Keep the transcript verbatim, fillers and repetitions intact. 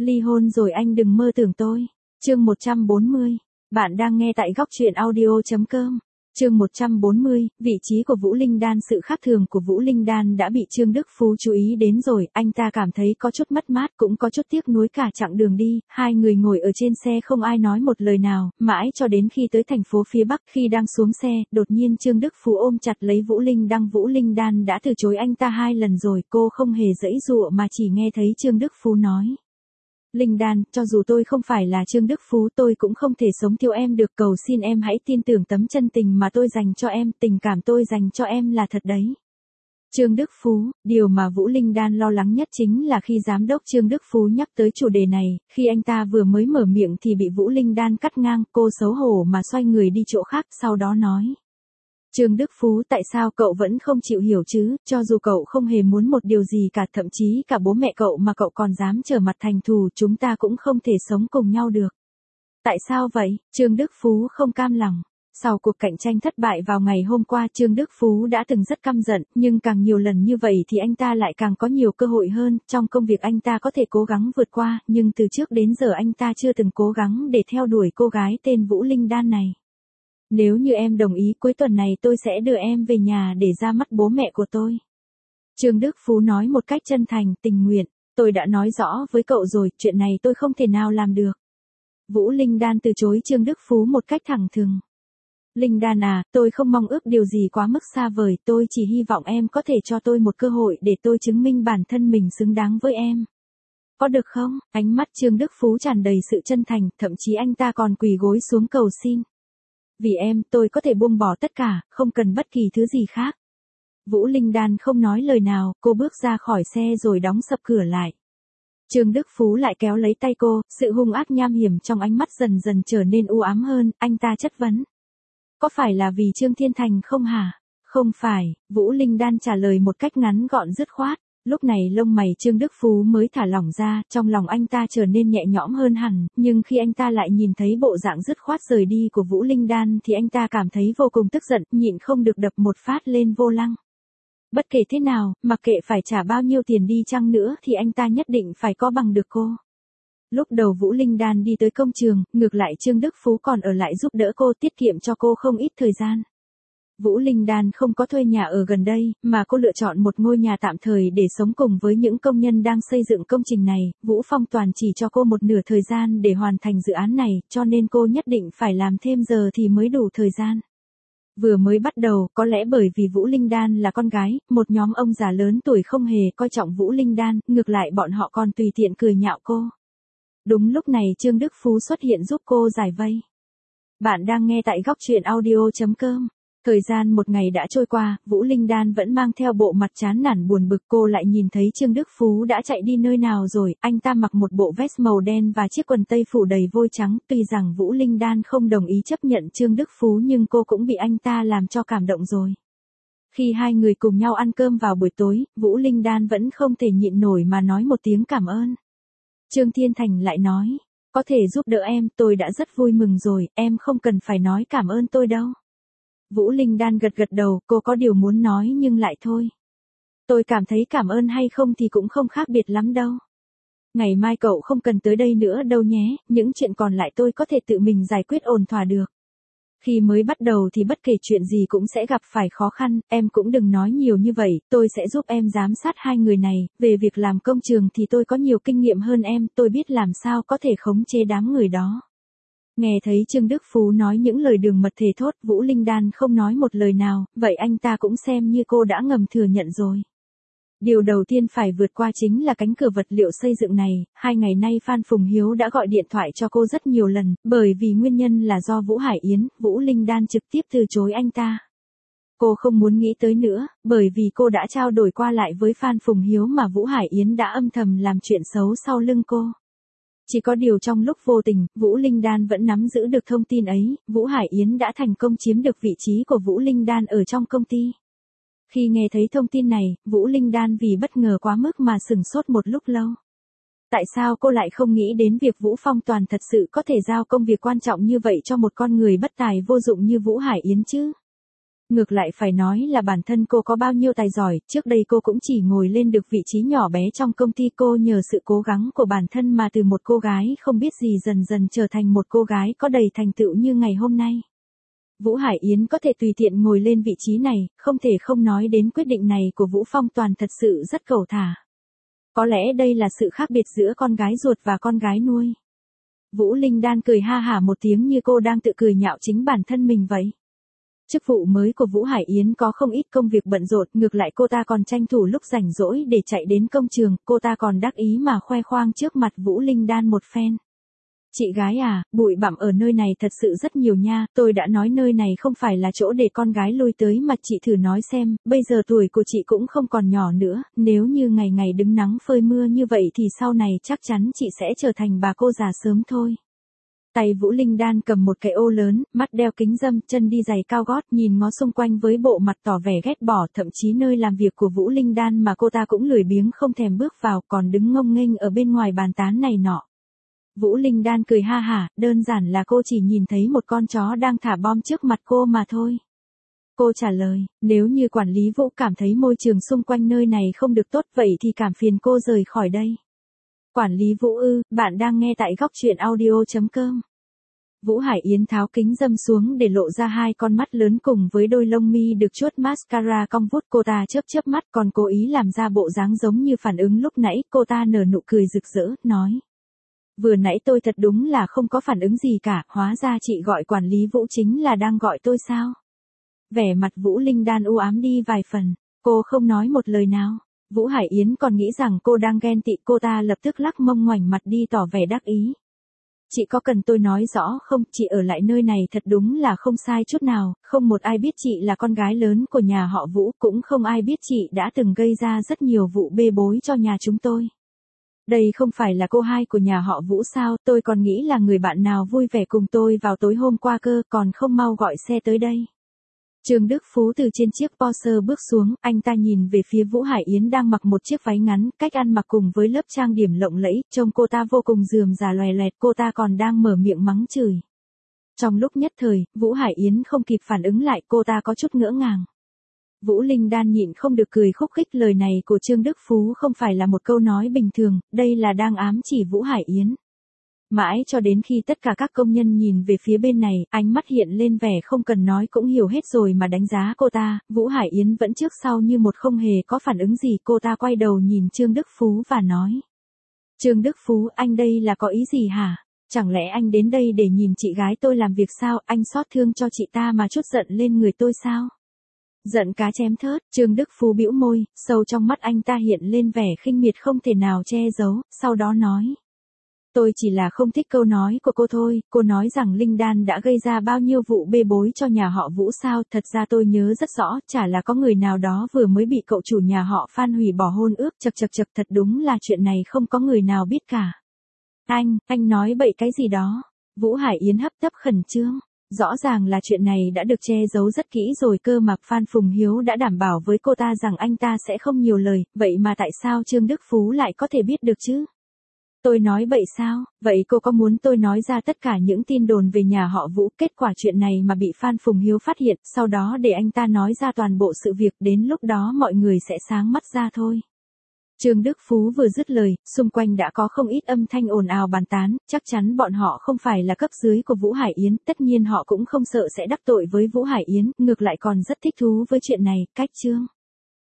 Ly hôn rồi anh đừng mơ tưởng tôi. Chương một trăm bốn mươi. Bạn đang nghe tại góc truyện audio chấm com. Chương một trăm bốn mươi, vị trí của Vũ Linh Đan. Sự khác thường của Vũ Linh Đan đã bị Trương Đức Phú chú ý đến rồi, anh ta cảm thấy có chút mất mát cũng có chút tiếc nuối cả chặng đường đi, hai người ngồi ở trên xe không ai nói một lời nào, mãi cho đến khi tới thành phố phía Bắc. Khi đang xuống xe, đột nhiên Trương Đức Phú ôm chặt lấy Vũ Linh Đan. Vũ Linh Đan đã từ chối anh ta hai lần rồi, cô không hề giãy giụa mà chỉ nghe thấy Trương Đức Phú nói. Linh Đan, cho dù tôi không phải là Trương Đức Phú tôi cũng không thể sống thiếu em được, cầu xin em hãy tin tưởng tấm chân tình mà tôi dành cho em, tình cảm tôi dành cho em là thật đấy. Trương Đức Phú, điều mà Vũ Linh Đan lo lắng nhất chính là khi giám đốc Trương Đức Phú nhắc tới chủ đề này, khi anh ta vừa mới mở miệng thì bị Vũ Linh Đan cắt ngang, cô xấu hổ mà xoay người đi chỗ khác, sau đó nói. Trương Đức Phú, tại sao cậu vẫn không chịu hiểu chứ, cho dù cậu không hề muốn một điều gì cả, thậm chí cả bố mẹ cậu mà cậu còn dám trở mặt thành thù, chúng ta cũng không thể sống cùng nhau được. Tại sao vậy? Trương Đức Phú không cam lòng. Sau cuộc cạnh tranh thất bại vào ngày hôm qua, Trương Đức Phú đã từng rất căm giận, nhưng càng nhiều lần như vậy thì anh ta lại càng có nhiều cơ hội hơn, trong công việc anh ta có thể cố gắng vượt qua, nhưng từ trước đến giờ anh ta chưa từng cố gắng để theo đuổi cô gái tên Vũ Linh Đan này. Nếu như em đồng ý, cuối tuần này tôi sẽ đưa em về nhà để ra mắt bố mẹ của tôi. Trương Đức Phú nói một cách chân thành, tình nguyện. Tôi đã nói rõ với cậu rồi, chuyện này tôi không thể nào làm được. Vũ Linh Đan từ chối Trương Đức Phú một cách thẳng thừng. Linh Đan à, tôi không mong ước điều gì quá mức xa vời, tôi chỉ hy vọng em có thể cho tôi một cơ hội để tôi chứng minh bản thân mình xứng đáng với em. Có được không? Ánh mắt Trương Đức Phú tràn đầy sự chân thành, thậm chí anh ta còn quỳ gối xuống cầu xin. Vì em, tôi có thể buông bỏ tất cả, không cần bất kỳ thứ gì khác. Vũ Linh Đan không nói lời nào, cô bước ra khỏi xe rồi đóng sập cửa lại. Trương Đức Phú lại kéo lấy tay cô, sự hung ác nham hiểm trong ánh mắt dần dần trở nên u ám hơn, anh ta chất vấn. Có phải là vì Trương Thiên Thành không hả? Không phải, Vũ Linh Đan trả lời một cách ngắn gọn dứt khoát. Lúc này lông mày Trương Đức Phú mới thả lỏng ra, trong lòng anh ta trở nên nhẹ nhõm hơn hẳn, nhưng khi anh ta lại nhìn thấy bộ dạng dứt khoát rời đi của Vũ Linh Đan thì anh ta cảm thấy vô cùng tức giận, nhịn không được đập một phát lên vô lăng. Bất kể thế nào, mặc kệ phải trả bao nhiêu tiền đi chăng nữa thì anh ta nhất định phải có bằng được cô. Lúc đầu Vũ Linh Đan đi tới công trường, ngược lại Trương Đức Phú còn ở lại giúp đỡ cô, tiết kiệm cho cô không ít thời gian. Vũ Linh Đan không có thuê nhà ở gần đây, mà cô lựa chọn một ngôi nhà tạm thời để sống cùng với những công nhân đang xây dựng công trình này. Vũ Phong Toàn chỉ cho cô một nửa thời gian để hoàn thành dự án này, cho nên cô nhất định phải làm thêm giờ thì mới đủ thời gian. Vừa mới bắt đầu, có lẽ bởi vì Vũ Linh Đan là con gái, một nhóm ông già lớn tuổi không hề coi trọng Vũ Linh Đan, ngược lại bọn họ còn tùy tiện cười nhạo cô. Đúng lúc này Trương Đức Phú xuất hiện giúp cô giải vây. Bạn đang nghe tại góc truyện audio chấm com. Thời gian một ngày đã trôi qua, Vũ Linh Đan vẫn mang theo bộ mặt chán nản buồn bực, cô lại nhìn thấy Trương Đức Phú đã chạy đi nơi nào rồi, anh ta mặc một bộ vest màu đen và chiếc quần tây phủ đầy vôi trắng, tuy rằng Vũ Linh Đan không đồng ý chấp nhận Trương Đức Phú nhưng cô cũng bị anh ta làm cho cảm động rồi. Khi hai người cùng nhau ăn cơm vào buổi tối, Vũ Linh Đan vẫn không thể nhịn nổi mà nói một tiếng cảm ơn. Trương Thiên Thành lại nói, có thể giúp đỡ em, tôi đã rất vui mừng rồi, em không cần phải nói cảm ơn tôi đâu. Vũ Linh Đan gật gật đầu, cô có điều muốn nói nhưng lại thôi. Tôi cảm thấy cảm ơn hay không thì cũng không khác biệt lắm đâu. Ngày mai cậu không cần tới đây nữa đâu nhé, những chuyện còn lại tôi có thể tự mình giải quyết ổn thỏa được. Khi mới bắt đầu thì bất kể chuyện gì cũng sẽ gặp phải khó khăn, em cũng đừng nói nhiều như vậy, tôi sẽ giúp em giám sát hai người này, về việc làm công trường thì tôi có nhiều kinh nghiệm hơn em, tôi biết làm sao có thể khống chế đám người đó. Nghe thấy Trương Đức Phú nói những lời đường mật thề thốt, Vũ Linh Đan không nói một lời nào, vậy anh ta cũng xem như cô đã ngầm thừa nhận rồi. Điều đầu tiên phải vượt qua chính là cánh cửa vật liệu xây dựng này, hai ngày nay Phan Phùng Hiếu đã gọi điện thoại cho cô rất nhiều lần, bởi vì nguyên nhân là do Vũ Hải Yến, Vũ Linh Đan trực tiếp từ chối anh ta. Cô không muốn nghĩ tới nữa, bởi vì cô đã trao đổi qua lại với Phan Phùng Hiếu mà Vũ Hải Yến đã âm thầm làm chuyện xấu sau lưng cô. Chỉ có điều trong lúc vô tình, Vũ Linh Đan vẫn nắm giữ được thông tin ấy, Vũ Hải Yến đã thành công chiếm được vị trí của Vũ Linh Đan ở trong công ty. Khi nghe thấy thông tin này, Vũ Linh Đan vì bất ngờ quá mức mà sửng sốt một lúc lâu. Tại sao cô lại không nghĩ đến việc Vũ Phong Toàn thật sự có thể giao công việc quan trọng như vậy cho một con người bất tài vô dụng như Vũ Hải Yến chứ? Ngược lại phải nói là bản thân cô có bao nhiêu tài giỏi, trước đây cô cũng chỉ ngồi lên được vị trí nhỏ bé trong công ty, cô nhờ sự cố gắng của bản thân mà từ một cô gái không biết gì dần dần trở thành một cô gái có đầy thành tựu như ngày hôm nay. Vũ Hải Yến có thể tùy tiện ngồi lên vị trí này, không thể không nói đến quyết định này của Vũ Phong Toàn thật sự rất cẩu thả. Có lẽ đây là sự khác biệt giữa con gái ruột và con gái nuôi. Vũ Linh Đan cười ha hả một tiếng như cô đang tự cười nhạo chính bản thân mình vậy. Chức vụ mới của Vũ Hải Yến có không ít công việc bận rộn, ngược lại cô ta còn tranh thủ lúc rảnh rỗi để chạy đến công trường, cô ta còn đắc ý mà khoe khoang trước mặt Vũ Linh Đan một phen. Chị gái à, bụi bặm ở nơi này thật sự rất nhiều nha, tôi đã nói nơi này không phải là chỗ để con gái lui tới mà chị thử nói xem, bây giờ tuổi của chị cũng không còn nhỏ nữa, nếu như ngày ngày đứng nắng phơi mưa như vậy thì sau này chắc chắn chị sẽ trở thành bà cô già sớm thôi. Tay Vũ Linh Đan cầm một cái ô lớn, mắt đeo kính râm, chân đi giày cao gót, nhìn ngó xung quanh với bộ mặt tỏ vẻ ghét bỏ, thậm chí nơi làm việc của Vũ Linh Đan mà cô ta cũng lười biếng không thèm bước vào, còn đứng ngông nghênh ở bên ngoài bàn tán này nọ. Vũ Linh Đan cười ha hả, đơn giản là cô chỉ nhìn thấy một con chó đang thả bom trước mặt cô mà thôi. Cô trả lời, nếu như quản lý Vũ cảm thấy môi trường xung quanh nơi này không được tốt vậy thì cảm phiền cô rời khỏi đây. Quản lý Vũ ư, bạn đang nghe tại góc truyện audio chấm com. Vũ Hải Yến tháo kính râm xuống để lộ ra hai con mắt lớn cùng với đôi lông mi được chuốt mascara cong vút, cô ta chớp chớp mắt còn cố ý làm ra bộ dáng giống như phản ứng lúc nãy, cô ta nở nụ cười rực rỡ, nói. Vừa nãy tôi thật đúng là không có phản ứng gì cả, hóa ra chị gọi quản lý Vũ chính là đang gọi tôi sao? Vẻ mặt Vũ Linh Đan u ám đi vài phần, cô không nói một lời nào. Vũ Hải Yến còn nghĩ rằng cô đang ghen tị, cô ta lập tức lắc mông ngoảnh mặt đi tỏ vẻ đắc ý. Chị có cần tôi nói rõ không, chị ở lại nơi này thật đúng là không sai chút nào, không một ai biết chị là con gái lớn của nhà họ Vũ, cũng không ai biết chị đã từng gây ra rất nhiều vụ bê bối cho nhà chúng tôi. Đây không phải là cô hai của nhà họ Vũ sao, tôi còn nghĩ là người bạn nào vui vẻ cùng tôi vào tối hôm qua cơ, còn không mau gọi xe tới đây. Trương Đức Phú từ trên chiếc Porsche bước xuống, anh ta nhìn về phía Vũ Hải Yến đang mặc một chiếc váy ngắn, cách ăn mặc cùng với lớp trang điểm lộng lẫy, trông cô ta vô cùng rườm rà loè loẹt, cô ta còn đang mở miệng mắng chửi. Trong lúc nhất thời, Vũ Hải Yến không kịp phản ứng lại, cô ta có chút ngỡ ngàng. Vũ Linh Đan nhịn không được cười khúc khích, lời này của Trương Đức Phú không phải là một câu nói bình thường, đây là đang ám chỉ Vũ Hải Yến. Mãi cho đến khi tất cả các công nhân nhìn về phía bên này, ánh mắt hiện lên vẻ không cần nói cũng hiểu hết rồi mà đánh giá cô ta, Vũ Hải Yến vẫn trước sau như một không hề có phản ứng gì, cô ta quay đầu nhìn Trương Đức Phú và nói. Trương Đức Phú, anh đây là có ý gì hả? Chẳng lẽ anh đến đây để nhìn chị gái tôi làm việc sao, anh xót thương cho chị ta mà chút giận lên người tôi sao? Giận cá chém thớt, Trương Đức Phú bĩu môi, sâu trong mắt anh ta hiện lên vẻ khinh miệt không thể nào che giấu, sau đó nói. Tôi chỉ là không thích câu nói của cô thôi, cô nói rằng Linh Đan đã gây ra bao nhiêu vụ bê bối cho nhà họ Vũ sao, thật ra tôi nhớ rất rõ, chả là có người nào đó vừa mới bị cậu chủ nhà họ Phan hủy bỏ hôn ước, chật chật chật, thật đúng là chuyện này không có người nào biết cả. Anh, anh nói bậy cái gì đó? Vũ Hải Yến hấp tấp khẩn trương. Rõ ràng là chuyện này đã được che giấu rất kỹ rồi cơ mà, Phan Phùng Hiếu đã đảm bảo với cô ta rằng anh ta sẽ không nhiều lời, vậy mà tại sao Trương Đức Phú lại có thể biết được chứ? Tôi nói bậy sao? Vậy cô có muốn tôi nói ra tất cả những tin đồn về nhà họ Vũ, kết quả chuyện này mà bị Phan Phùng Hiếu phát hiện, sau đó để anh ta nói ra toàn bộ sự việc, đến lúc đó mọi người sẽ sáng mắt ra thôi. Trương Đức Phú vừa dứt lời, xung quanh đã có không ít âm thanh ồn ào bàn tán, chắc chắn bọn họ không phải là cấp dưới của Vũ Hải Yến, tất nhiên họ cũng không sợ sẽ đắc tội với Vũ Hải Yến, ngược lại còn rất thích thú với chuyện này, cách Trương